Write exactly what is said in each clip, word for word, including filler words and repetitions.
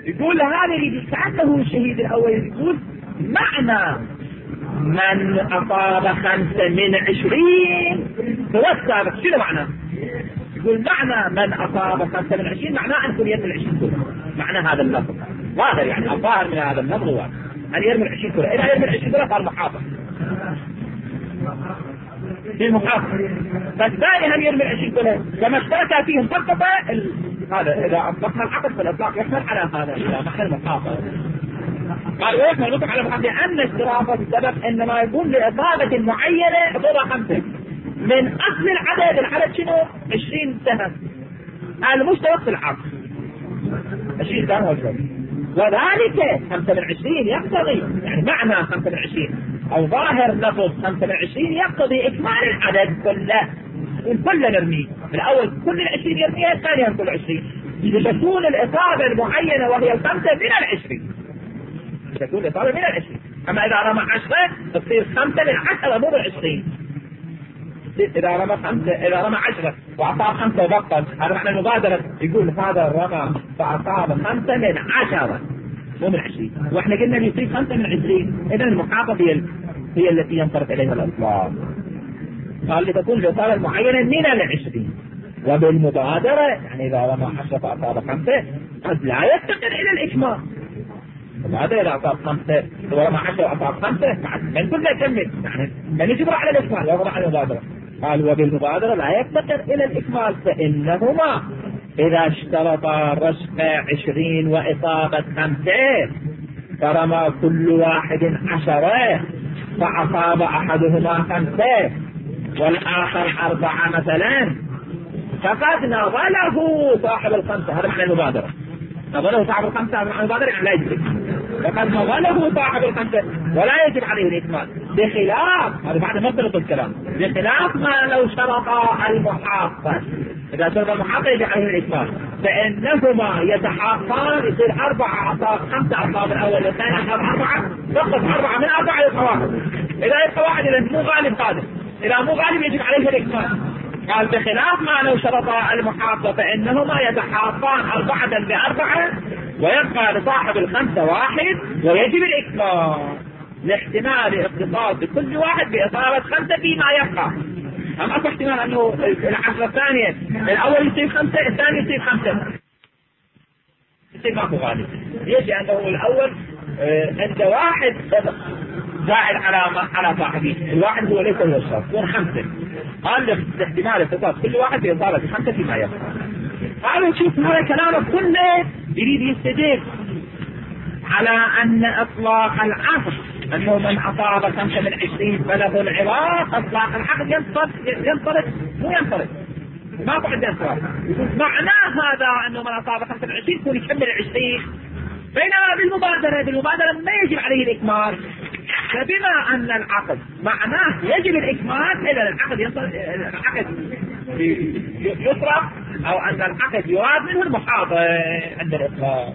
يقول هذا اللي كأنه الشهيد الأول يقول معنى من أصاب خمسة من عشرين هو السابق. شنو معنى؟ يقول معنى من أصاب خمسة من عشرين معناه أن كل يرمي العشرين كله. معنى هذا اللفظ ظاهر، يعني الظاهر من هذا اللفظ هو أن يرمي العشرين كله. إذا يرمي العشرين كله صار محافظ في محافظ، فالثاني هم يرمي العشرين كله كما اشترك فيهم فقط هذا. إذا أطلقنا العقد فالإطلاق يحمل على هذا إلى محل محافظ. قال ويحمل نطق على محافظ لأن اشتراط السبب إنما يكون لإصابة معينة حضورها خمسة من أصل العدد. العدد شنو؟ عشرين سهم المشترك في العقد عشرين سهم وجبه، وذلك خمسة من عشرين يقتضي، يعني معنى خمسة من عشرين أو ظاهر لفظ خمسة من عشرين يقتضي إكمال العدد كله. كله نرميه الأول، كل العشرين يرميها، الثاني هم كل عشرين، لتكون الإصابة المعينة وهي الخمسة من العشرين، تكون الإصابة من العشرين. أما إذا رمى عشرة تصير خمسة من عشرة مو بالعشرين. إذا رمى خمسة إذا رمى عشرة وأصاب خمسة وبطل، هذا معنى المبادرة. يقول هذا رمى فأصاب خمسة من عشرة مو من عشرين، وإحنا قلنا يصيب خمسة من عشرين. إذا المحافظة هي هي التي ينصرف إليها الإطلاق. قال لتكون الإصابة المعينة من العشرين. وبالمبادرة يعني إذا رمى عشرة فأصاب خمسة قد لا يفتقر إلى الإكمال. وهذا إذا أصاب خمسة ورمى عشرة وأصاب خمسة من كل يكمل، يعني من يجبر على الإكمال ويضع على المبادرة. قال وبالمبادرة لا يفتقر إلى الإكمال، فإنهما إذا اشترطا رشق عشرين وإصابة خمسة فرمى كل واحد عشرة فأصاب أحدهما خمسة والآخر أربعة مثلا، فقد نظله صاحب الخمسة. هذا معنى المبادرة. نظله صاحب الخمسة هذا معنى المبادرة، يعني لا يجب. فقد نظله صاحب الخمسة ولا يجب عليه الإكمال، بخلاف هذا معنى مطلق الكلام، بخلاف ما لو شرط المحافظ. إذا شرط المحافظ يجب عليه الإكمال، فإنهما يتحاقان. يصير أربعة أصاب خمسة أصاب الأول والثاني أصاب أربعة، فقط أربعة من أربعة يبقى واحد. إذا يبقى واحد إذا مو غالب قادم، إذا مو غالب يجب عليه الإكمال. قال بخلاف ما لو شرط المحافظة فإنهما يتحاقان أربعة بأربعة ويبقى لصاحب الخمسة واحد ويجب الإكمال لاحتمال اختصاص بكل واحد بإصابة خمسة فيما يبقى. أما أصبح احتمال أنه العشرة الثانية الأول يصيب خمسة الثاني يصيب خمسة، يصيب ماكو غالب. ليش؟ لأنه الأول عند واحد زائد على على صاحبه، الواحد هو ليس هو الشرط، يكون خمسة. قال لاحتمال اختصاص كل واحد بإصابة خمسة فيما يبقى. قالوا شوف هذا كلامه كله يريد يستدل على أن إطلاق العقد أنه من أصاب خمسة من عشرين فله العراق. إطلاق العقد ينطرد ينطرد مو ينطرد ما بعد ينطرد. معناه هذا أنه من أصاب خمسة من عشرين يكون يكمل العشرين، بينما بالمبادرة بالمبادرة ما يجب عليه الإكمال. فبما أن العقد معناه يجب الإكمال إذا العقد ينطرد، العقد يصرف، أو أن العقد يراد منه المحافظة عند الإطلاق،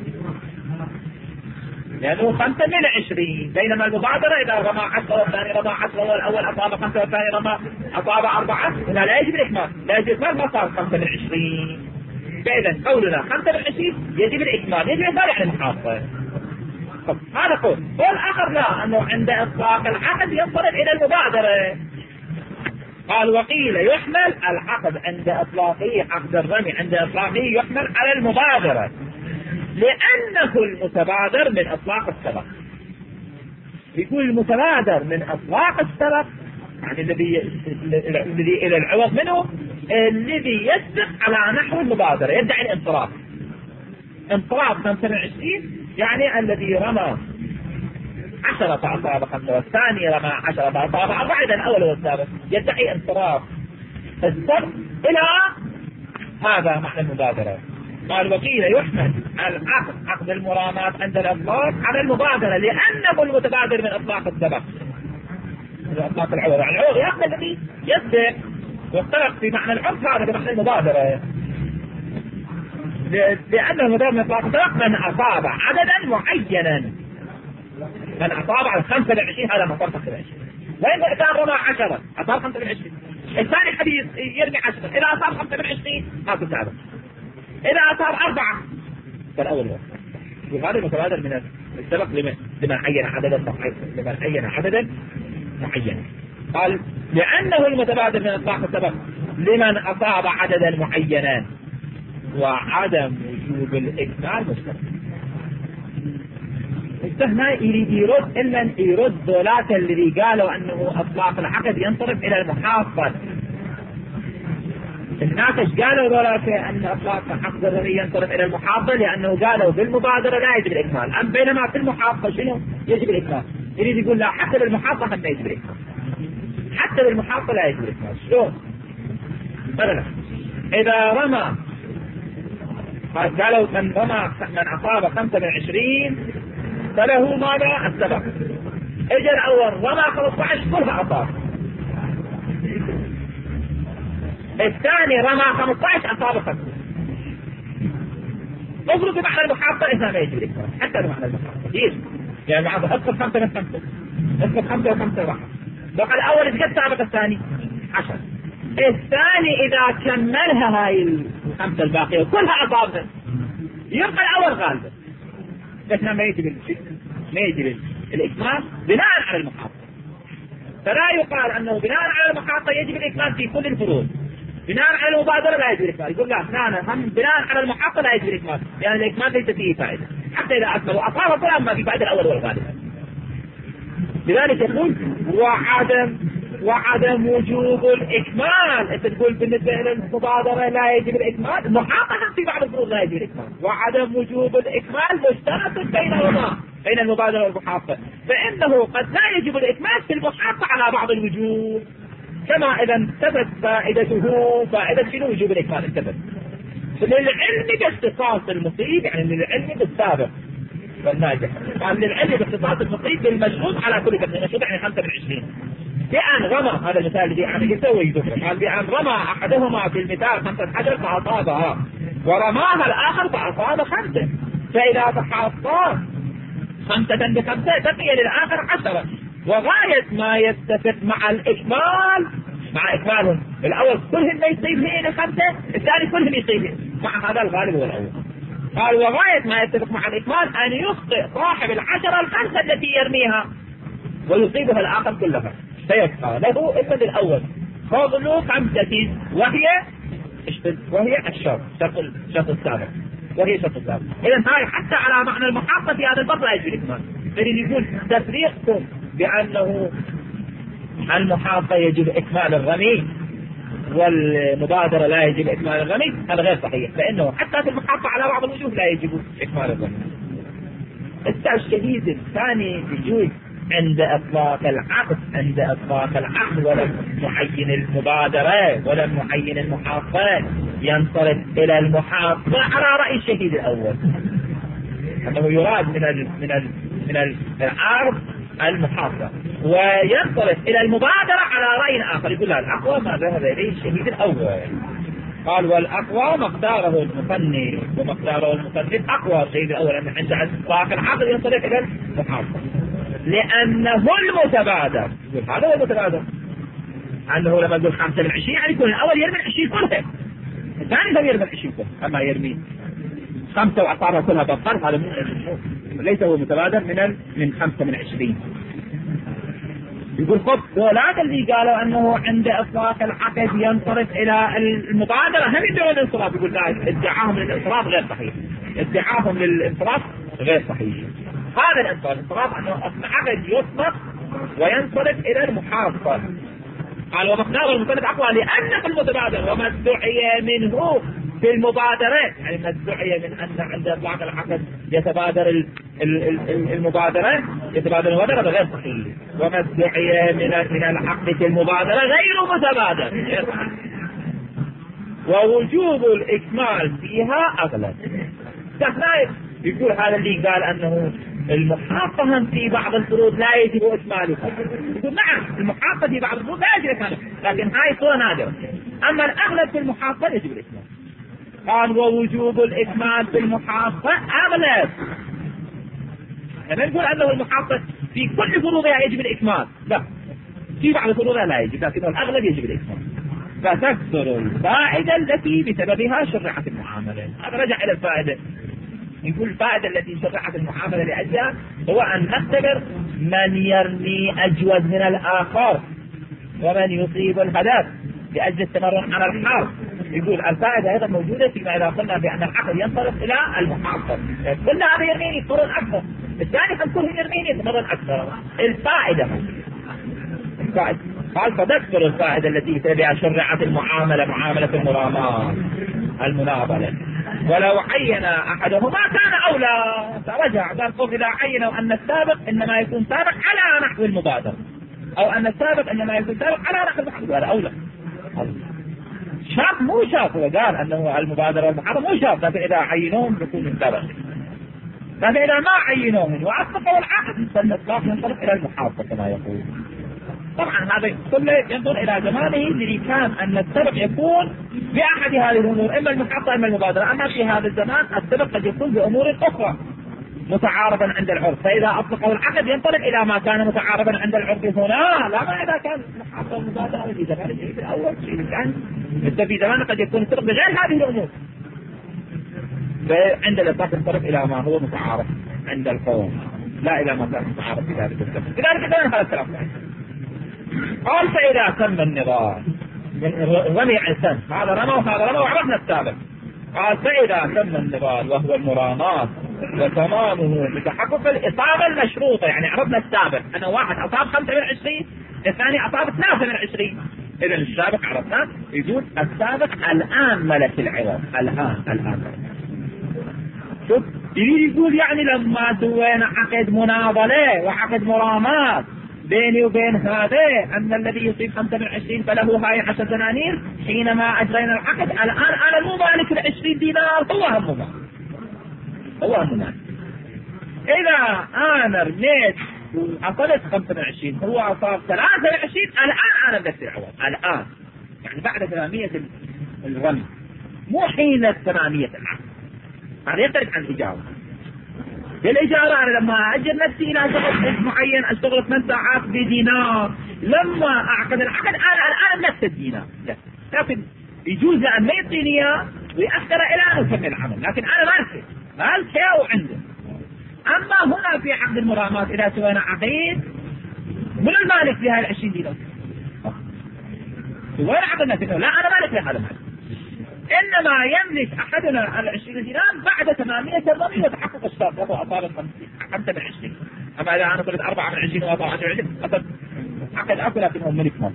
لأنه خمسة من عشرين. بينما المبادرة إذا رمى عشرة والثاني رمى عشرة والأول أصاب خمسة والثاني رمى أصاب أربعة هنا لا يجب الإكمال، لا يجب الإكمال ما صار خمسة من عشرين. فإذا قولنا خمسة من عشرين يجب الإكمال، يجب الإكمال يعني المحافظة. هذا قول. قول آخر لا، أنه عند إطلاق العقد ينطلق إلى المبادرة. قال وقيل يحمل العقد عند إطلاقه، عقد الرمي عند إطلاقه يحمل على المبادرة لأنه المتبادر من إطلاق السبق. يقول المتبادر من إطلاق السبق يعني الذي الذي إلى العوض منه الذي يسبق على نحو المبادرة، يدعي الانصراف. انصراف خمسة وعشرين يعني الذي رمى عشرة فأصاب خمسة والثاني رمى عشرة فأصاب أربعة، إذا الأول والسابق يدعي انصراف السبق إلى هذا معنى المبادرة. قال وقيل يحمل العقد عقد المرامات عند الإطلاق على المبادرة لأنه المتبادر من إطلاق السبق، إطلاق العوض. العوض يأخذ الذي يسبق واختلق في معنى العرف هذا بمعنى المبادرة، لأنه المتبادر من إطلاق السبق من أصاب عددا معينا، من أصاب على خمسة وعشرين هذا مصاب خمسة وعشرين. وإذا كان رمى عشرة أصاب خمسة وعشرين، الثاني حديث يرمي عشرة، إذا أصاب خمسة وعشرين ما تساعده، إذا أصاب أربعة فالأول هو. وهذا المتبادر من السبق لمن لمن عين عددا صحيح لمن عين عددا معينا. قال لأنه المتبادر من إطلاق السبق لمن أصاب عددا معينا وعدم وجوب الإكمال مشترك. هنا يريد يرد إلا يرد ذولاك الذي قالوا أنه إطلاق العقد ينصرف إلى المحافظة. هناك قالوا ذولاك أن إطلاق العقد الرمي ينصرف إلى المحافظة لأنه قالوا بالمبادرة لا يجب الإكمال، أم بينما في المحافظة شنو يجب الإكمال. يريد يقول لا، حتى بالمحافظة هم يجب الإكمال، حتى بالمحافظة لا يجب الإكمال. شلون؟ مثلا إذا رمى قالوا من رمى من أصاب خمسة من عشرين فله ماذا؟ السبق. اجى الأول رمى خمسة عشر كلها أصاب، الثاني رمى خمسة عشر أصاب خمسة. افرض بمعنى المحافظة إذا ما يجب الإكمال، حتى بمعنى المحافظة كثير يعني المحافظة أدخل خمسة من خمسة، أدخل خمسة وخمسة واحد، بقى الأول إذا قد سابق الثاني عشر، الثاني إذا كملها هاي الخمسة الباقية وكلها أصابها يبقى الأول غالبا. بس ما يجب ما يجب الإكمال بناء على المحافظة. فلا يقال أنه بناء على المحافظة يجب الإكمال في كل الفروض، بناء على المبادرة لا يجب الإكمال. يقول لا لا هم بناء على المحافظة لا يجب الإكمال، لأن يعني الإكمال ليس فيه فائدة، حتى إذا أكملوا أصابه فلا ما في فائدة الأول والغالب. لذلك يقول وعدم وعدم وجوب الإكمال. أنت تقول بالنسبة إلى المبادرة لا يجب الإكمال، المحافظة في بعض الفروض لا يجب الإكمال. وعدم وجوب الإكمال مشترك بينهما بين المبادرة والمحافظة، فإنه قد لا يجب الإكمال في المحافظة على بعض الوجوب، كما إذا انتبت فائدته فائدة شنو وجوب الإكمال انتبت للعلم باختصاص المصيب، يعني للعلم بالسابق والناجح. قال للعلم باختصاص المصيب بالمشروط على كل كلمة، المشروط يعني خمسة من عشرين. بأن رمى، هذا المثال الذي أنا يسوي يذكر، قال بأن رمى أحدهما في المثال خمسة حجر فأصابها ورماها الآخر فأصاب خمسة، فإذا تحاصا خمسة بخمسة بقي للآخر عشرة، وغاية ما يتفق مع الإكمال مع إكمالهم الأول كلهم ما يصيب هنا خمسة، الثاني كلهم يصيب مع هذا الغالب هو الأول. قال وغاية ما يتفق مع الإكمال أن يخطئ صاحب العشرة الخمسة التي يرميها ويصيبها الآخر كلها، فيبقى له إلا الأول فضل خمسة وهي وهي الشرط شرط السابق وهي شرط السابق. إذا هاي حتى على معنى المحافظة في هذا الباب لا يجب الإكمال. فإذا يقول تفريقكم بأنه المحافظة يجب إكمال الرمي والمبادرة لا يجب إكمال الرمي هذا غير صحيح، لأنه حتى في المحافظة على بعض الوجوه لا يجب إكمال الرمي. الشهيد الثاني يجوز عند إطلاق العقد عند إطلاق العقد ولم نعين المبادرة ولم نعين المحافظة ينصرف إلى المحافظة على رأي الشهيد الأول، أنه يراد من ال من ال من العرض المحافظة، وينصرف إلى المبادرة على رأي آخر. يقول لا الأقوى ما ذهب إليه الشهيد الأول. قال والأقوى مقداره المفني ومقداره المفني أقوى الشهيد الأول أن عند إطلاق العقد ينصرف إلى المحافظة لأنه المتبادر. هذا هو المتبادر، أنه لما يقول خمسة من عشرين يعني يكون الأول يرمي العشرين كلها، الثاني لم يرمي العشرين كلها، أما يرمي خمسة وأعطارها كلها بالطرف هذا ليس هو متبادر من من خمسة من عشرين. يقول خب ذولاك اللي قالوا أنه عند إطلاق العقد ينصرف إلى المبادرة هم يدعون الانصراف. يقول لا ادعاهم للانصراف غير صحيح، ادعاهم للانصراف غير صحيح. هذا الانصراف أنه العقد يطلق وينصرف إلى المحافظة. قال ومقدار المفند أقوى لأن في المتبادر وما ادعي منه في المبادرة، يعني ما ادعي من أن عند إطلاق العقد يتبادر ال ال ال المبادرة يتبادر المبادرة غير صحيح، وما ادعي من من العقد في المبادرة غير متبادر، ووجوب الإكمال فيها أغلب. يقول هذا اللي قال أنه المحافظة في بعض الفروض لا يجب إكمالها، يقول نعم المحافظة في بعض الفروض لا يجب إكمالها، لكن هاي صورة نادرة، أما الأغلب في المحافظة يجب الإكمال. قال ووجوب الإكمال في المحافظة أغلب، يعني نقول أنه المحافظة في كل فروضها يجب الإكمال، لا في بعض فروضها لا يجب، لكن الأغلب يجب الإكمال، فتكثر الفائدة التي بسببها شرعت المعاملة. هذا رجع إلى الفائدة يقول الفائدة التي شرعت المعاملة لأجلها هو أن نختبر من يرمي أجود من الآخر ومن يصيب الهدف لأجل التمرن على الحرب. يقول الفائدة أيضا موجودة فيما إذا قلنا بأن العقل ينطلق إلى المحافظة، قلنا هذا يرميني يتمرن أكثر، الثاني حنكون يرميني يتمرن أكثر. الفائدة الفائدة قال فتذكر الفائدة التي بها شرعت المعاملة معاملة المراماة المناضلة، ولو عين أحدهما كان أولى. فرجع قال إذا عينوا أن السابق إنما يكون سابق على نحو المبادرة، أو أن السابق إنما يكون سابق على نحو المبادرة أولى. شاف مو شاف، وقال أنه المبادرة والمحاضرة مو شاف، لكن إذا عينوهم يكون السابق، لكن إذا ما عينوهم وأطلقوا العقد فالإطلاق ينطلق إلى المحافظة كما يقول. طبعا هذا كله ينظر إلى زمانه الذي كان أن السبق يكون بأحد هذه الأمور، إما المحافظة إما المبادرة. أما في هذا الزمان السبق قد يكون بأمور أخرى متعارضا عند العرف، فإذا أطلقوا العقد ينطلق إلى ما كان متعارضا عند العرف هنا، لا ما إذا كان المحافظة والمبادرة في زمان الشيء الأول شيء كان مثل في زمان قد يكون السبق بغير هذه الأمور، فعند الإطلاق ينطلق إلى ما هو متعارض عند القوم، لا إلى ما كان متعارض في ذلك السبق. لذلك كان هذا الكلام. قال فإذا تم النضال رمي عسان، هذا رمى وهذا رمى وعرفنا السابق. قال فإذا تم النضال وهو المرامات وتمامه بتحقق الإصابة المشروطة، يعني عرفنا السابق أن واحد أصاب خمسة من عشرين، الثاني أصاب ثلاثة من عشرين، إذا السابق عرفنا. يقول السابق الآن ملك العوض، الآن الآن شوف يقول يعني لما سوينا عقد مناضلة وعقد مرامات بيني وبين هذا أن الذي يصيب خمسة من عشرين فله هاي عشر دنانير، حينما أجرينا العقد الآن أنا مو مالك العشرين دينار، هو هم مالك، هو هم مالك. إذا أنا رميت وأصلت خمسة من عشرين هو أصاب ثلاثة من عشرين، الآن أنا بدك العوض، الآن يعني بعد ثمانية الرمي، مو حين ثمانية العقد. هذا يختلف عن الإجارة. الإجارة أنا لما أجر نفسي إلى شغل معين أشتغل ثمان ساعات بدينار، لما أعقد العقد أنا الآن نفس الدينار، لكن يجوز أن ما يعطيني إياه ويأخر إلى أن أكمل العمل، لكن أنا مالك مالك وعنده. أما هنا في عقد المرامات إذا سوينا عقيد من المالك في هاي العشرين دينار، وين عقدنا فيه؟ لا أنا مالك في هذا المال، إنما يملك أحدنا العشرين دينار بعد ثمانية الرمي وتحقق الشرط وهو أصاب خمسة من عشرين. أما إذا أنا قلت أربعة من عشرين وأربعة من عشرين أصاب عقد أكل لكنهم ملكهم.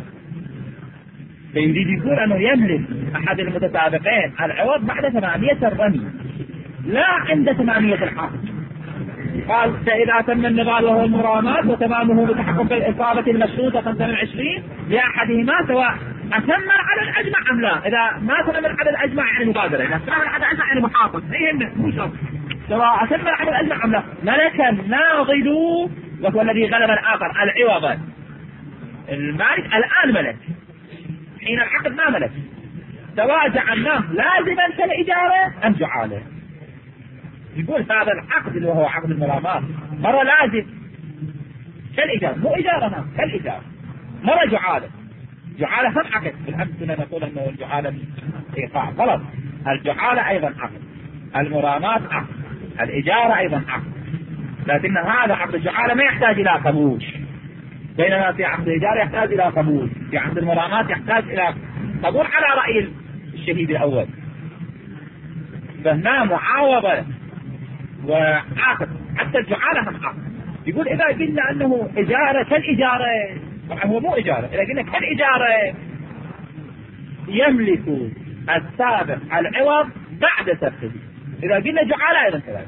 فيريد يقول أنه يملك أحد المتسابقين العوض بعد ثمانية الرمي لا عند ثمانية العقد. قال فإذا تم النضال وهو المرامات وتمامه بتحقق الإصابة المشروطة خمسة من عشرين لأحدهما سواء أتم على الأجمع أم لا. إذا ما تم على الأجمع يعني مبادرة، إذا تم على الأجمع يعني محافظ، أيهن مو شرط، سواء أتم على الأجمع أم لا. ملك الناضل وهو الذي غلب الآخر العوض، المالك الآن ملك، حين العقد ما ملك، سواء جعلناه لازما كالإجارة أم جعاله. يقول هذا العقد اللي هو عقد المرامات مرة لازم كالإجارة، مو إجارة كالإجارة، مرة جعالة. جعالة هم عقد، بالأمس كنا نقول أنه الجعالة إيقاع غلط، الجعالة أيضا عقد، المرامات عقد، الإجارة أيضا عقد، لكن هذا عقد الجعالة ما يحتاج إلى قبول، بينما في عقد الإجارة يحتاج إلى قبول، في عقد المرامات يحتاج إلى قبول على رأي الشهيد الأول. فهنا معاوضة وعقد، حتى الجعالة هم عقد. يقول إذا قلنا أنه إجارة كالإجارة، طبعا هو مو إجارة، إذا قلنا كالإجارة يملك السابق العوض بعد سبقه. إذا قلنا جعالة أيضا كذلك،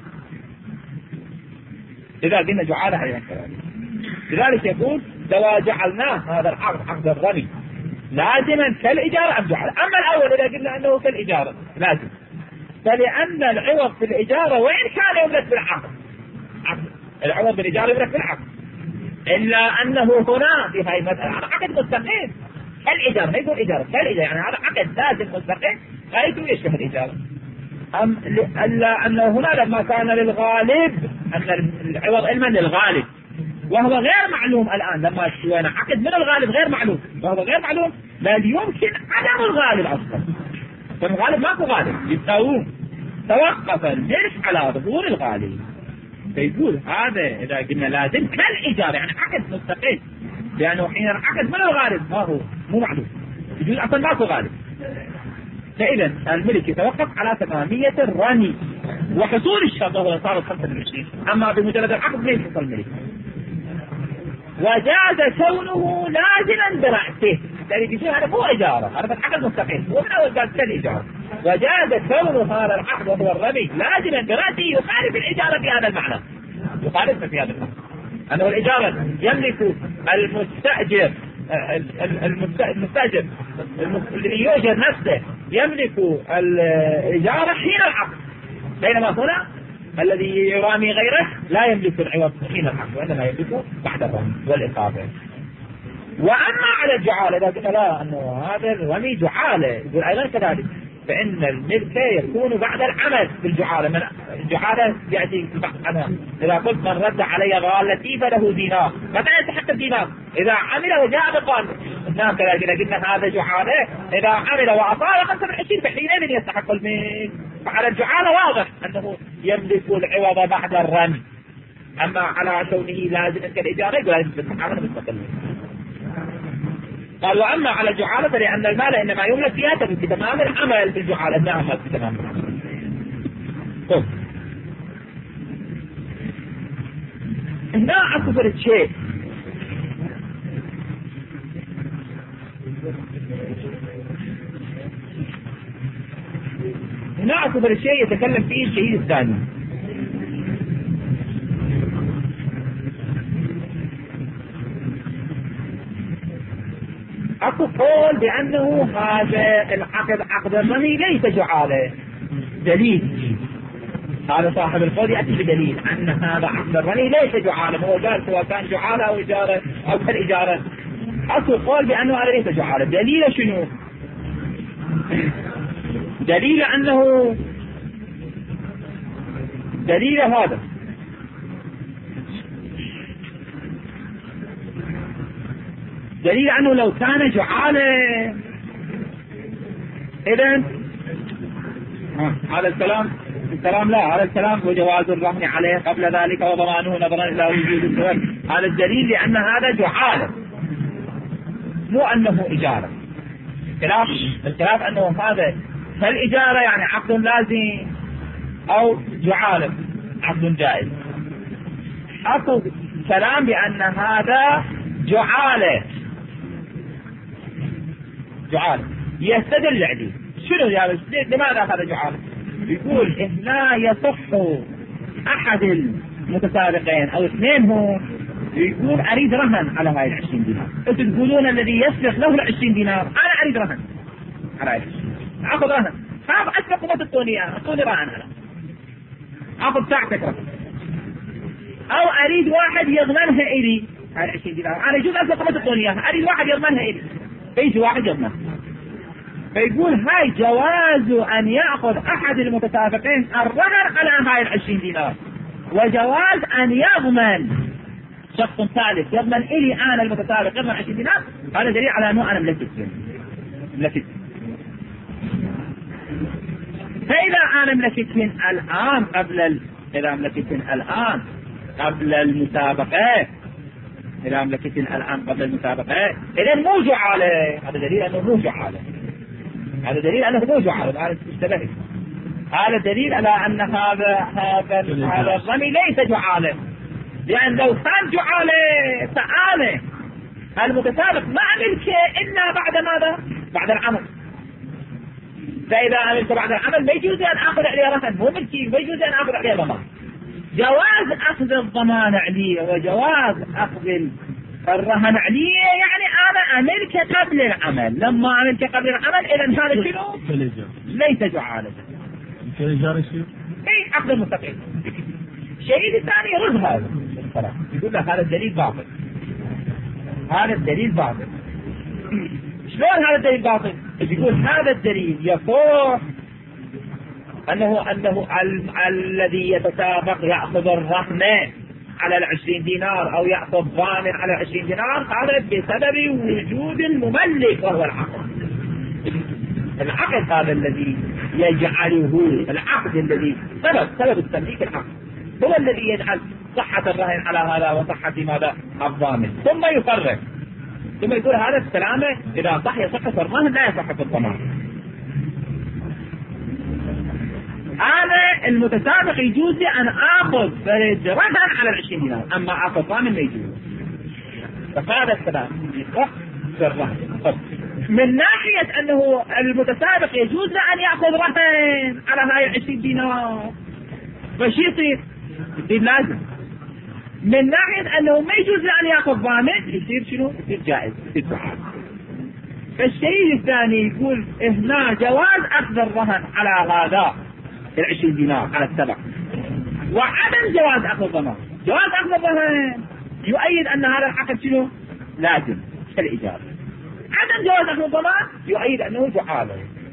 إذا قلنا جعالة أيضا كذلك. لذلك يقول سواء جعلناه هذا العقد عقد الرمي لازما كالإجارة أم جعالة. أما الأول إذا قلنا أنه كالإجارة لازم، فلأن العوض في الإجارة وإن كان يملك بالعقد، العوض بالإجارة يملك بالعقد، إلا أنه هنا في هاي المسألة عقد مستقيم كالإجارة، ما يقول إجارة كالإجارة، يعني هذا عقد لازم مستقيم غايته يشبه الإجارة. أم إلا أنه هنا لما كان للغالب أن العوض علما للغالب وهو غير معلوم الآن، لما سوينا عقد من الغالب غير معلوم وهو غير معلوم، بل يمكن عدم الغالب أصلا، فالغالب ماكو غالب يساوون، توقف الملك على ظهور الغالي. فيقول هذا إذا قلنا لازم كالإيجار يعني عقد مستقل، لأنه حين العقد من الغالب ما هو مو معلوم، يجوز أصلا ماكو غالب. فإذا الملك يتوقف على تمامية الرمي وحصول الشرط وهو صار خمسة وعشرين، أما بمجرد العقد ليس يحصل الملك. وجاز كونه لازما برأسه، يعني يقول هذا مو إجارة، هذا العقد مستقل ومن أول قال كالإجارة. وجاز كونه هذا العقد وهو الرمي لازما برأسه يخالف الإجارة في هذا المعنى، يخالف في هذا المعنى أنه الإجارة يملك المستأجر المستأجر الذي يؤجر نفسه يملك الإجارة حين العقد، بينما هنا الذي يرامي غيره لا يملك العوض حين العقد وإنما يملك بعد الرمي والإصابة. وأما على الجعالة إذا قلنا لا أنه هذا الرمي جعالة، يقول أيضا كذلك فإن الملك يكون بعد العمل بالجعالة. من الجعالة يأتي عنها إذا قلت من رد علي غالتي فله دينار، متى يستحق الدينار؟ إذا عمل وجاء بقال هناك إذا قلنا هذا جعالة، إذا عمل وأصاب خمسة وعشرين فحينئذ يستحق الملك. فعلى الجعالة واضح أنه يملك العوض بعد الرمي. أما على كونه لازم كالإجارة يقول لازم تتعامل مستقل. قال وأما على الجعالة فلأن المال إنما يملك فيها في تمام العمل بالجعالة، نعم في تمام العمل. طيب هنا أكبر شيء هنا أكبر شيء يتكلم فيه الشهيد الثاني. أكو قول بأنه هذا العقد عقد الرمي ليس جعالة. دليل هذا صاحب القول يأتي بدليل أن هذا عقد الرمي ليس جعالة، هو قال سواء كان جعالة أو إجارة أو كالإجارة. أكو قول بأنه هذا ليس جعالة. دليل شنو؟ دليل أنه دليل هذا دليل أنه لو كان جعالة إذن هذا الكلام الكلام لا هذا الكلام وجواز الرهن عليه قبل ذلك وضمانه نظرا إلى وجود السبب. هذا الدليل لأن هذا جعالة مو أنه إجارة. الخلاف الخلاف أنه هذا فالإجارة يعني عقد لازم أو جعالة عقد جائز. أكو كلام بأن هذا جعالة جعالة يستدل عليه. شنو يعني لماذا هذا جعالة؟ يقول إن لا يصح أحد المتسابقين أو اثنين هو يقول أريد رهن على هاي العشرين دينار، أنتم تقولون الذي يسبق له العشرين دينار أنا أريد رهن على هاي العشرين دينار، أخذ رهن هذا أسبق وما تطوني أعطوني رهن أنا أخذ ساعتك رهن، أو أريد واحد يضمنها إلي هاي العشرين دينار أنا يجوز أسبق وما تطوني إياها أريد واحد يضمنها إلي، فيجي واحد يضمنها. فيقول هاي جواز أن يأخذ أحد المتسابقين الرهن على هاي العشرين دينار، وجواز أن يضمن شخص ثالث يضمن إلي أنا المتسابق يضمن عشرين دينار. هذا دليل على أنه أنا ملكت ملكت فإذا أنا ملكتهن الآن قبل ال... إذا ملكتهن الآن قبل المسابقة إذا ملكتهن الآن قبل المسابقة إذا مو جعالة. هذا دليل أنه مو جعالة. هذا دليل أنه مو جعالة. هذا اشتبهت. هذا دليل على أن هذا هذا هذا الرمي ليس جعالة، لأن لو كان جعالة فأنا المتسابق ما عملك إلا بعد ماذا؟ بعد العمل. فإذا عملت بعد العمل ما يجوز أن أخذ عليه رهن، مو ملكي، ما يجوز أن أخذ عليه ضمان. جواز أخذ الضمان عليه وجواز أخذ الرهن عليه يعني أنا أملك قبل العمل. لما أملك قبل العمل إذا هذا شنو؟ ليس جعالة. اي عقد المستقيم. الشيء الثاني يرد هذا يقول لك هذا الدليل باطل. هذا الدليل باطل. شلون هذا الدليل باطل؟ يقول هذا الدليل يقول أنه أنه الذي يتسابق يأخذ الرهن على العشرين دينار أو يأخذ ضامن على العشرين دينار هذا بسبب وجود المملك وهو العقد. العقد هذا الذي يجعله العقد الذي سبب سبب التمليك العقد هو الذي يجعل صحة الرهن على هذا وصحة ماذا الضامن. ثم يفرق ثم يقول هذا السلامة إذا صح يصح في الرهن لا يصح في الضمان. هذا المتسابق يجوز لي أن آخذ فرج رهن على العشرين دينار، أما آخذ ضامن ما يجوز. فهذا السلام يصح في الرهن. من ناحية أنه المتسابق يجوز له أن يأخذ رهن على هاي العشرين دينار فشي يصير يصير لازم. من ناحية أنه ما يجوز له أن يأخذ ضامن يصير شنو؟ يصير جائز، يصير سعاد. فالشيء الثاني يقول هنا جواز أخذ الرهن على هذا العشرين دينار على السبق، وعدم جواز أخذ الضمان. جواز أخذ الرهن يؤيد أن هذا العقد شنو؟ لازم كالإجابة. عدم جواز أخذ الضمان يؤيد أنه جعالة.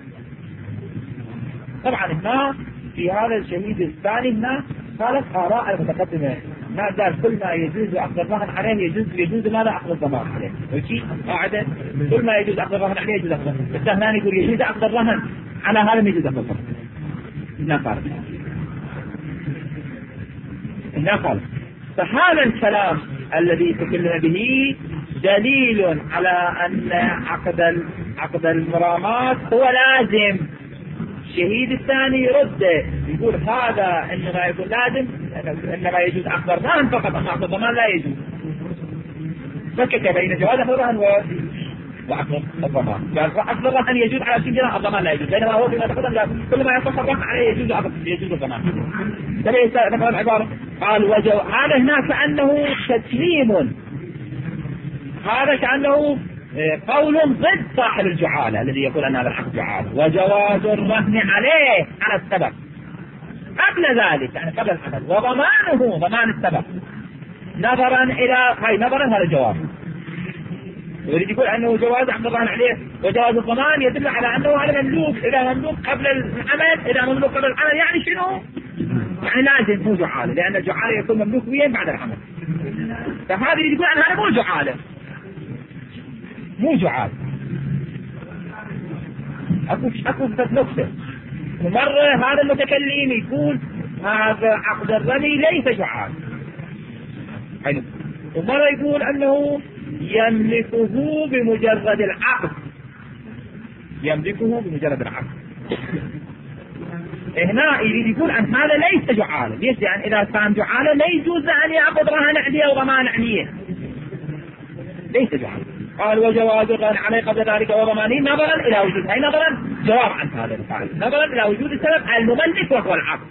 طبعا هنا في هذا الشهيد الثاني هنا قالت آراء المتقدمة، ما قال كل ما يجوز أخذ الرهن عليه يجوز يجوز ماذا أخذ الضمان عليه. وشي قاعدة كل ما يجوز أخذ الرهن عليه يجوز أخذ الضمان. الثاني يقول يجوز أخذ الرهن على هذا ما يجوز أخذ الضمان. هنا قال هنا قال فهذا الكلام الذي تكلم به دليل على أن عقد عقد المرامات هو لازم. الشهيد الثاني يرد يقول هذا إنما يقول لازم إنما يجوز أخذ الرهن فقط، أما أخذ الضمان لا يجوز. فكك بين جواز أخذ الرهن وأخذ الضمان. قال أخذ الرهن يجوز على عشرين دينار، الضمان لا يجوز، بينما هو فيما تقدم قال كل ما يصح الرهن عليه يجوز أخذ يجوز الضمان. ليس نفهم العبارة. قال وجو هذا هنا كأنه تسليم، هذا كأنه قول ضد صاحب الجعالة الذي يقول أن هذا الحق جعالة. وجواز الرهن عليه على السبب قبل ذلك يعني قبل الحدث، وضمانه ضمان السبب نظرا إلى هاي نظرا هذا الجواز. يريد يقول أنه جواز عقد الرهن عليه وجواز الضمان يدل على أنه هذا مملوك، إذا مملوك قبل العمل إذا مملوك قبل العمل يعني شنو؟ يعني لازم مو جعالة، لأن الجعالة يكون مملوك وين بعد العمل. فهذا يريد يقول أن هذا مو جعالة، مو جعال. أكو أكو نكتة مرة هذا المتكلم يقول هذا عقد الرمي ليس جعال، ومرة يقول أنه يملكه بمجرد العقد، يملكه بمجرد العقد. هنا يريد يقول أن هذا ليس جعالا. ليش؟ يعني إذا كان جعالا لا يجوز أن يأخذ رهن عليه وضمان عليه، ليس جعالا. قال وجواز الرهن عليه قبل ذلك وضمانه نظرا إلى وجود، أي نظرا جواب عن هذا الفعل، نظرا إلى وجود السبب المملك وهو العقد.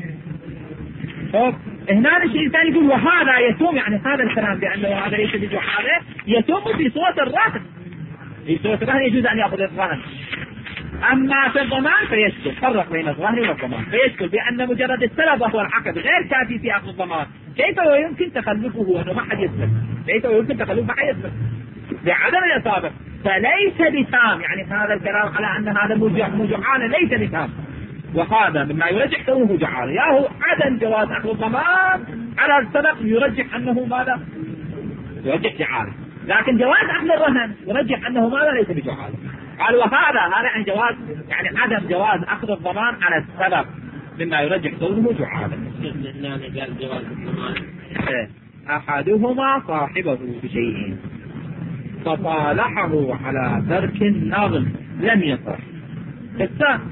هنا الشيء الثاني يقول وهذا يتم، يعني هذا الكلام بأنه هذا ليس بجعاله يتم في صورة الرهن. في صورة الرهن يجوز أن يأخذ الرهن، أما في الضمان فيشكل. فرق بين الرهن والضمان فيشكل بأن مجرد السبب وهو العقد غير كافي في أخذ الضمان. كيف ويمكن تخلفه أنه ما حد يثبت؟ كيف ويمكن تخلفه ما حد يثبت بعدم الإصابة؟ فليس بتام، يعني هذا الكلام على أن هذا مجعال ليس بتام، وهذا مما يرجح كونه جعال. يا هو عدم جواز أخذ الضمان على السبب يرجح أنه ماذا؟ يرجح جعال، لكن جواز أخذ الرهن يرجح أنه ماذا؟ ليس بجعال. قال وهذا هذا عن جواز يعني عدم جواز أخذ الضمان على السبب مما يرجح كونه جعالا. قال جواز الضمان أحدهما صاحبه بشيء فصالحه على ترك النظم لم يصح. الثاني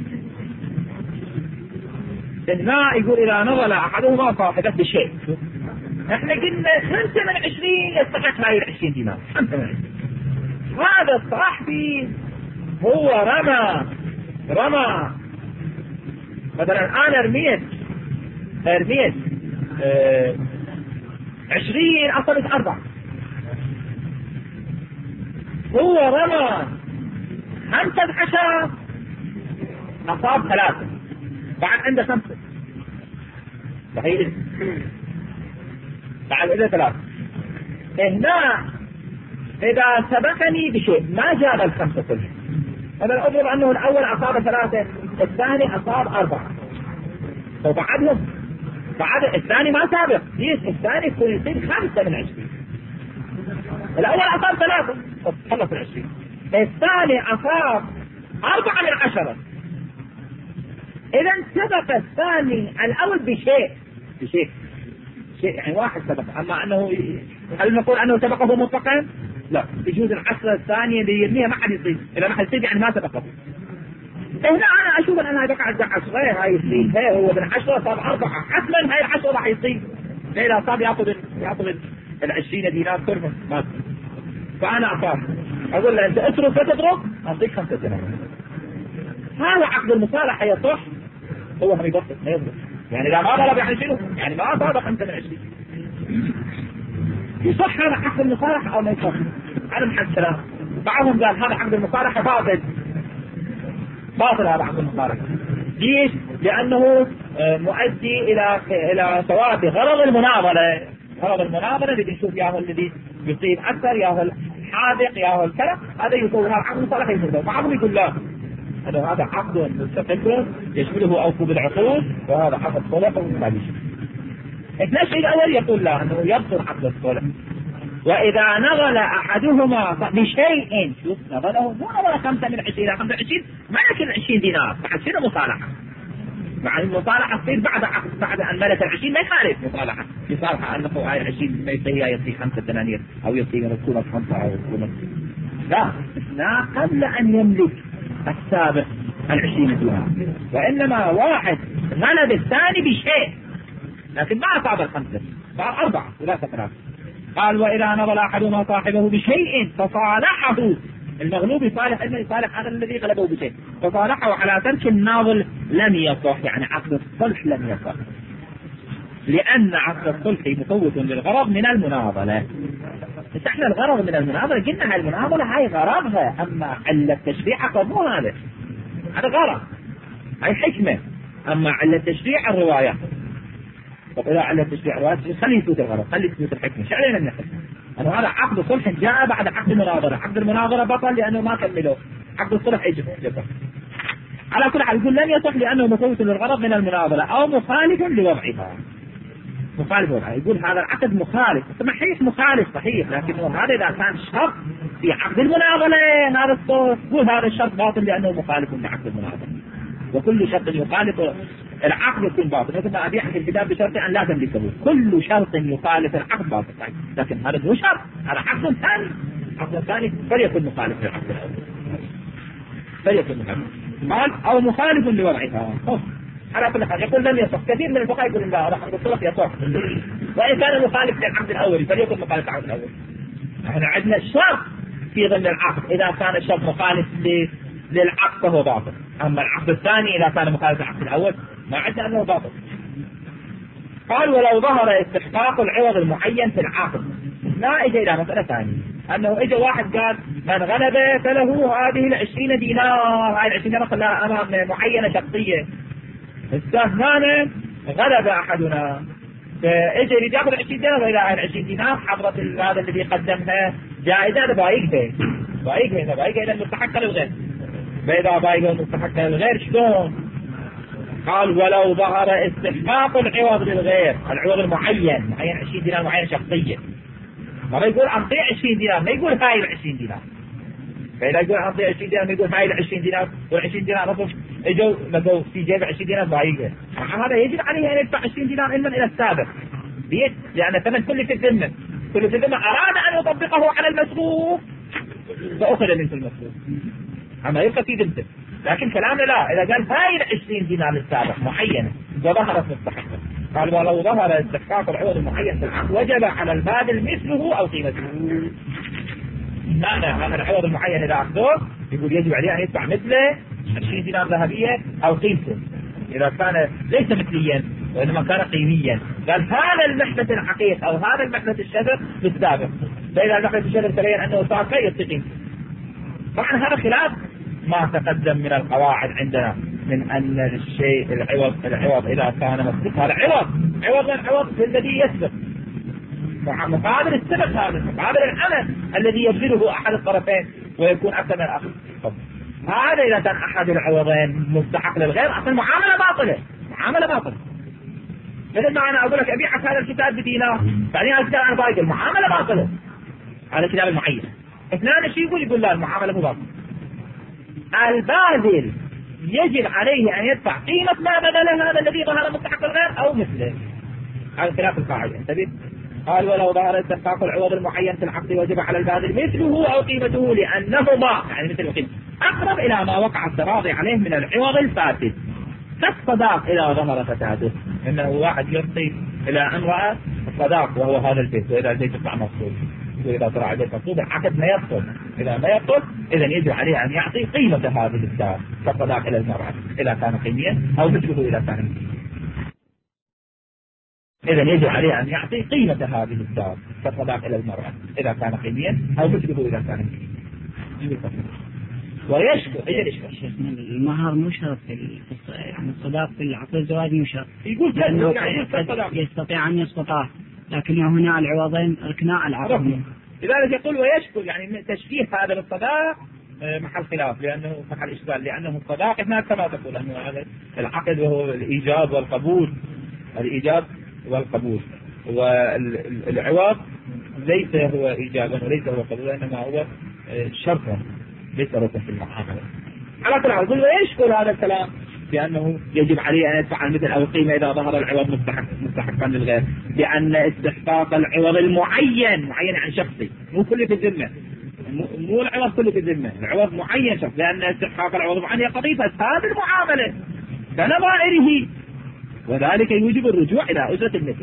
هنا يقول إذا نظل أحدهما صاحبه بشيء، احنا قلنا خمسة من عشرين يستحق هاي العشرين دينار، خمسة من عشرين. هذا الصاحبي هو رمى رمى مثلا أنا رميت رميت اه عشرين أصبت أربعة، هو رمى خمسة عشر أصاب ثلاثة، بعد عنده خمسة صحيح، بعد عنده ثلاثة. هنا إذا سبقني بشيء ما جاب الخمسة كلها، هذا أضرب أنه الأول أصاب ثلاثة الثاني أصاب أربعة، وبعدهم بعد الثاني ما سابق يس الثاني يكون يصير خمسة من عشرين. الأول أصاب ثلاثة خلص العشرين، الثاني أصاب أربعة من عشرة إذا سبق الثاني الأول بشيء بشيء شيء يعني واحد سبق، أما أنه هل نقول أنه سبقه مطلقا؟ لا، يجوز العشرة الثانية اللي يرميها ما حد يصيب، إذا ما حد يصيب يعني ما سبقه. هنا أنا أشوف أن أنا بقعد عشرة هاي يصيب، هي هو من عشرة صار أربعة، حتما هاي العشرة راح يصيب، إذا صار يأخذ يأخذ العشرين دينار كلهم ما. فأنا أخاف أقول له أنت اترك فتضرب أعطيك خمسة دينار. هذا عقد المصالحة يصح، هو هم يبطل ما يضرب، يعني إذا ما ضرب يعني شنو؟ يعني ما صادق خمسة من عشرين. يصح هذا عقد المصالحة أو ما يصح؟ على محل السلام. بعضهم قال هذا عقد المصالحة باطل، باطل هذا عقد المصالحة. ليش؟ لأنه مؤدي إلى إلى ثواب غرض المناظرة، غرض المناظرة اللي بنشوف ياهو الذي يصيب أكثر، ياهو الحاذق، ياهو الكلام، هذا يصير هذا عقد المصالحة يصير. بعضهم يقول لا، هذا هذا عقد مستقل يشمله أوفوا بالعقود، وهذا عقد صلح وما بيشمل. النشء الأول يقول لا، أنه يبطل عقد الصلح. وإذا نغل أحدهما بشيء، شوف نغله مو نغل خمسة من عشرين، خمسة عشرين ما يمكن عشرين دينار، بعد شنو مصالحة؟ مع المصالحة تصير بعد عقد، بعد أن ملك العشرين ما يخالف مصالحة، يصالحة أنه هاي العشرين ما يصير يصير خمسة دنانير أو يصير رسولة خمسة أو رسولة. لا، لا قبل أن يملك السابق العشرين دينار، وإنما واحد غلب الثاني بشيء لكن ما أصاب الخمسة، صار أربعة ثلاثة ثلاثة. قال وإذا نظر أحدهما صاحبه بشيء فصالحه، المغلوب يصالح إنه يصالح هذا الذي غلبه بشيء، فصالحه على ترك الناظل لم يصح، يعني عقد الصلح لم يصح، لأن عقد الصلح مفوت للغرض من المناظلة. بس احنا الغرض من المناظلة قلنا هاي المناظلة هاي غرضها، أما علة التشريع مو هذا، هذا غرض، هاي حكمة، أما علة التشريع الرواية. طب إذا علة التشريع الرواية خلي يثبت الغرض، خلي يثبت الحكمة، شو علينا النحن؟ أنه هذا عقد صلح جاء بعد عقد المناظرة، عقد المناظرة بطل لأنه ما كملوه، عقد الصلح يجب جبه. على كل حال يقول لن يصح لأنه مفوت للغرض من المناظرة أو مخالف لوضعها، مخالف لوضعها. يقول هذا العقد مخالف، صحيح مخالف صحيح، لكنه هذا إذا كان شرط في عقد المناظرة هذا الصوت، يقول هذا الشرط باطل لأنه مخالف لعقد المناظرة، وكل شرط يخالف العقد يكون باطل. مثل ما أبيح في الكتاب بشرط أن لا تملكه، كل شرط يخالف العقد باطل، لكن هذا مو شرط، هذا عقد ثاني، عقد ثاني فليكن مخالف للعقد الأول، فليكن مخالف قال أو مخالف لوضعها. على كل حال يقول لم يصح، كثير من الفقهاء يقول لا هذا عقد الصلح يصح، وإن كان مخالف للعقد الأول فليكن مخالف للعقد الأول. احنا عندنا الشرط في ضمن العقد، إذا كان الشرط مخالف للعقد فهو باطل، أما العقد الثاني إذا كان مخالف للعقد الأول ما عندنا أنه باطل. قال ولو ظهر استحقاق العوض المعين في العقد، لا إجا إلى مسألة ثانية، أنه إجا واحد قال من غلب فله هذه العشرين دينار، هذه العشرين دينار خلاها أمام معينة شخصية، استهنانا غلب أحدنا فإجا يريد يأخذ عشرين دينار، وإلى عشرين دينار حضرة هذا الذي قدمها جائزة بايقه بايقه بايقه إلى المستحق للغير، فإذا بايقه المستحق للغير شلون؟ قال ولو ظهر استحقاق العوض للغير، العوض المعين معين عشرين دينار معين شخصية، ما يقول أعطي عشرين دينار، ما يقول هاي العشرين دينار، فإذا يقول أعطي عشرين دينار ما يقول هاي العشرين دينار، والعشرين دينار رفض اجوا لقوا في جيب عشرين دينار بايقه، هذا يجب عليه أن يدفع عشرين دينار إلا إلى السابق، بيت لأن ثمن كل في الذمة، كل في الذمة أراد أن يطبقه على المصروف فأخذ منه المصروف، أما يبقى في ذمته. لكن كلامنا لا، إذا قال هاي العشرين دينار للسابق معينة وظهرت مستحقة، قال ولو ظهر استحقاق العوض المعين في العقد وجب على البادل مثله أو قيمته. معنى هذا العوض المعين إذا أخذوه يقول يجب عليه أن يدفع مثله عشرين دينار ذهبية أو قيمته، إذا كان ليس مثليا وإنما كان قيميا. قال هذا المحدث الحقيقي أو هذا المحدث الشبر بالسابق، فإذا المحدث الشبر تبين أنه صار فيصل قيمته. طبعا هذا خلاف ما تقدم من القواعد عندنا من أن الشيء العوض العوض إذا كان مسبق، هذا عوض عوض العوض الذي يسبق مقابل السبق، هذا مقابل العمل الذي يبذله أحد الطرفين ويكون أكثر من الآخر. هذا إذا كان أحد العوضين مستحق للغير أصلا معاملة باطلة، معاملة باطلة. مثل ما أنا أقول لك أبيعك هذا الكتاب بدينار، بعدين هذا الكتاب أنا بايق، المعاملة باطلة، هذا الكتاب المعين. اثنان شيء يقول يقول لا المعاملة مو باطلة. الباذل يجب عليه أن يدفع قيمة ما بدل هذا الذي ظهر مستحق الغير أو مثله. هذا خلاف القاعدة. انتبه. قال ولو ظهر استحقاق العوض المعين في العقد وجب على الباذل مثله أو قيمته لأنهما يعني مثل القيمة أقرب إلى ما وقع التراضي عليه من العوض الفاسد. كالصداق إذا ظهر فساده، إنه واحد يعطي إلى امرأة الصداق وهو هذا البيت، وإذا البيت يطلع مفصول، وإذا طلع البيت مفصول العقد ما يبطل. إذا ما يبطل إذا يجب عليه أن يعطي قيمة هذه الدار كالصداق إلى المرأة إذا كان قيميا أو مثله إذا كان قيميا. إذا يجب عليه أن يعطي قيمة هذه الدار كالصداق إلى المرأة إذا كان قيميا أو مثله إذا كان قيميا. ويشكر ايش الاشكال؟ المهر مو شرط في يعني الصداق في العقد الزواج مو شرط. يقول لأنه يستطيع أن يسقطاه، لكن هنا العوضين ركناء العقد. لذلك يقول ويشكر يعني تشبيه هذا بالصداق محل خلاف، لأنه محل إشكال، لأنه الصداق هناك كما تقول أنه هذا العقد وهو الإيجاب والقبول، الإيجاب والقبول، والعوض ليس هو إيجابا وليس هو قبولا، إنما هو شرطا ليس ركن في المعاملة. على كل حال يقول ويشكل هذا الكلام بأنه يجب عليه أن يدفع المثل أو القيمة إذا ظهر العوض مستحق مستحقا للغير، لأن استحقاق العوض المعين معين عن شخصي، مو كله في الذمة، مو العوض كله في الذمة، العوض معين شخص، لأن استحقاق العوض المعين يقضي فساد المعاملة كنظائره، وذلك يوجب الرجوع إلى أجرة المثل.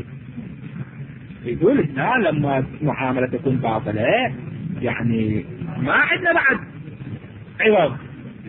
يقول هنا لما معاملة تكون باطلة يعني ما عندنا بعد عوض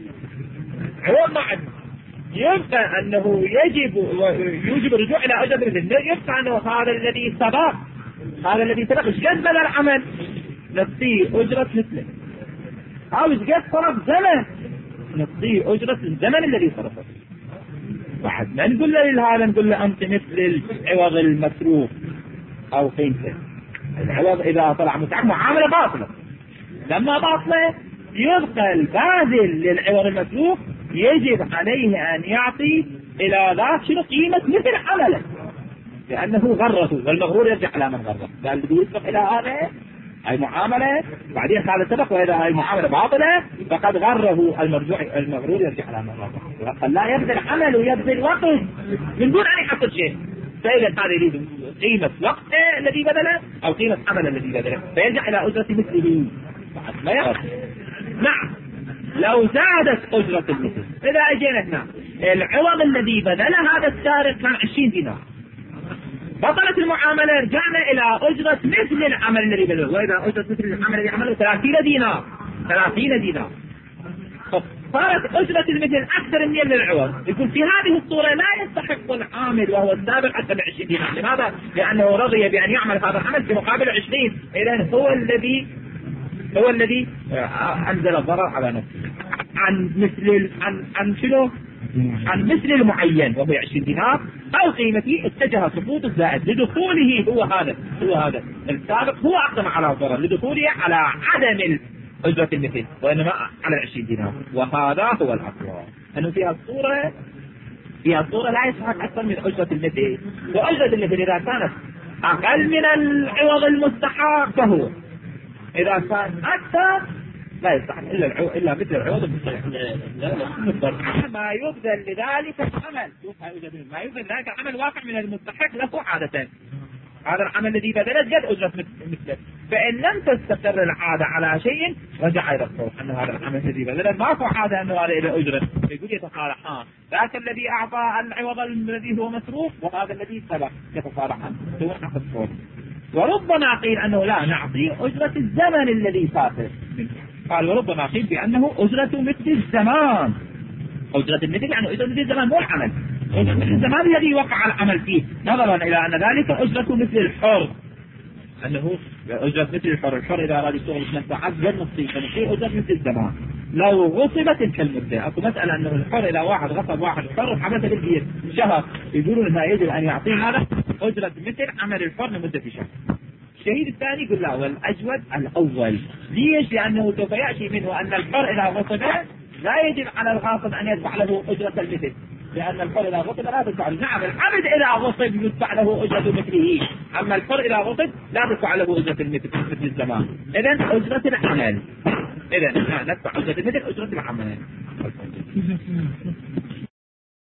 عوض ما عندنا، يبقى أنه يجب يوجب الرجوع إلى أجرة المثل. يبقى أنه هذا الذي سبق هذا الذي سبق إيش قد بدل العمل نعطيه أجرة مثله، أو إيش قد صرف زمن نعطيه أجرة الزمن الذي صرفه. بعد ما نقول له هذا نقول له أنت مثل العوض المسروق أو قيمته. العوض إذا طلع مستحق معاملة باطلة، لما باطلة يبقى الباذل للعوض المسروق يجب عليه أن يعطي إلى ذاك شنو قيمة مثل عمله، لأنه غرته، والمغرور يرجع على من غره. قال بده يسبق إلى هذا هاي معاملة بعدين هذا سبق، وإذا هاي معاملة باطلة فقد غره المرجوع المغرور يرجع على من غره، فلا يبذل عمل ويبذل وقت من دون أن يحصل شيء. فإذا كان يريد قيمة وقت الذي بدله أو قيمة عمل الذي بدله فيرجع إلى أجرة مثله بعد ما يغرر. نعم لو زادت أجرة المثل، إذا أجينا هنا العوض الذي بدل هذا السارق كان عشرين دينار، بطلت المعاملة رجعنا إلى أجرة مثل العمل الذي بدله، وإذا أجرة مثل العمل الذي عمله ثلاثين دينار ثلاثين دينار صارت أجرة المثل أكثر من العوض. يقول في هذه الصورة لا يستحق العامل وهو السابق أكثر من عشرين دينار. لماذا؟ لأنه رضي بأن يعمل هذا العمل في مقابل عشرين، إذن هو الذي هو الذي أنزل الضرر على نفسه عن مثل عن عن شنو؟ عن مثل المعين وهو عشرين دينار أو قيمته اتجه سقوط الزائد لدخوله، هو هذا هو هذا السابق هو أقدم على الضرر لدخوله على عدم أجرة المثل وإنما على عشرين دينار. وهذا هو الأقوى، أنه في الصورة في الصورة لا يستحق أكثر من أجرة المثل، وأجرة المثل إذا كانت أقل من العوض المستحق فهو، إذا كان أكثر لا يستحق إلا العو... إلا مثل العوض المستحق. ما يبذل لذلك العمل ما يبذل لذلك العمل واقع من المستحق له عادة، هذا العمل الذي بدلت قد أجرة مثله. فإن لم تستقر العادة على شيء رجع إلى الصوت أن هذا العمل الذي بدلت ما هو عادة أنه هذا إلى أجرة، يقول يتصالحان، ذاك الذي أعطى العوض الذي هو مسروق وهذا الذي سبق يتصالحان دون حق الصوت. وربما قيل أنه لا نعطي أجرة الزمن الذي فات منه، قال وربما قيل بأنه أجرة مثل الزمان، أجرة المثل يعني أجرة مثل الزمان مو العمل، أجرة مثل الزمان الذي وقع العمل فيه، نظرا إلى أن ذلك أجرة مثل الحر، أنه أجرة مثل الحر، الحر إذا أراد يشتغل اثنين ساعات غير نصيب فنصيب أجرة مثل الزمان. لو غصبت تلك المدة، أكو مسألة أنه الحر إذا واحد غصب واحد حر وحبسه بالبيت شهر، يقولون أنها يجب أن يعطيه هذا أجرة مثل عمل الحر لمدة شهر. الشهيد الثاني يقول لا والأجود الأول. ليش؟ لأنه سوف يأتي منه أن الحر إذا غصب لا يجب على الغاصب أن يدفع له أجرة المثل، لأن الحر إذا غصب لا تدفع له. نعم العبد إذا غصب يدفع له أجرة مثله، أما الحر إذا غصب لا تدفع له أجرة المثل مثل الزمان. إذن أجرة العمل، إذن ندفع أجرة المثل أجرة العمل.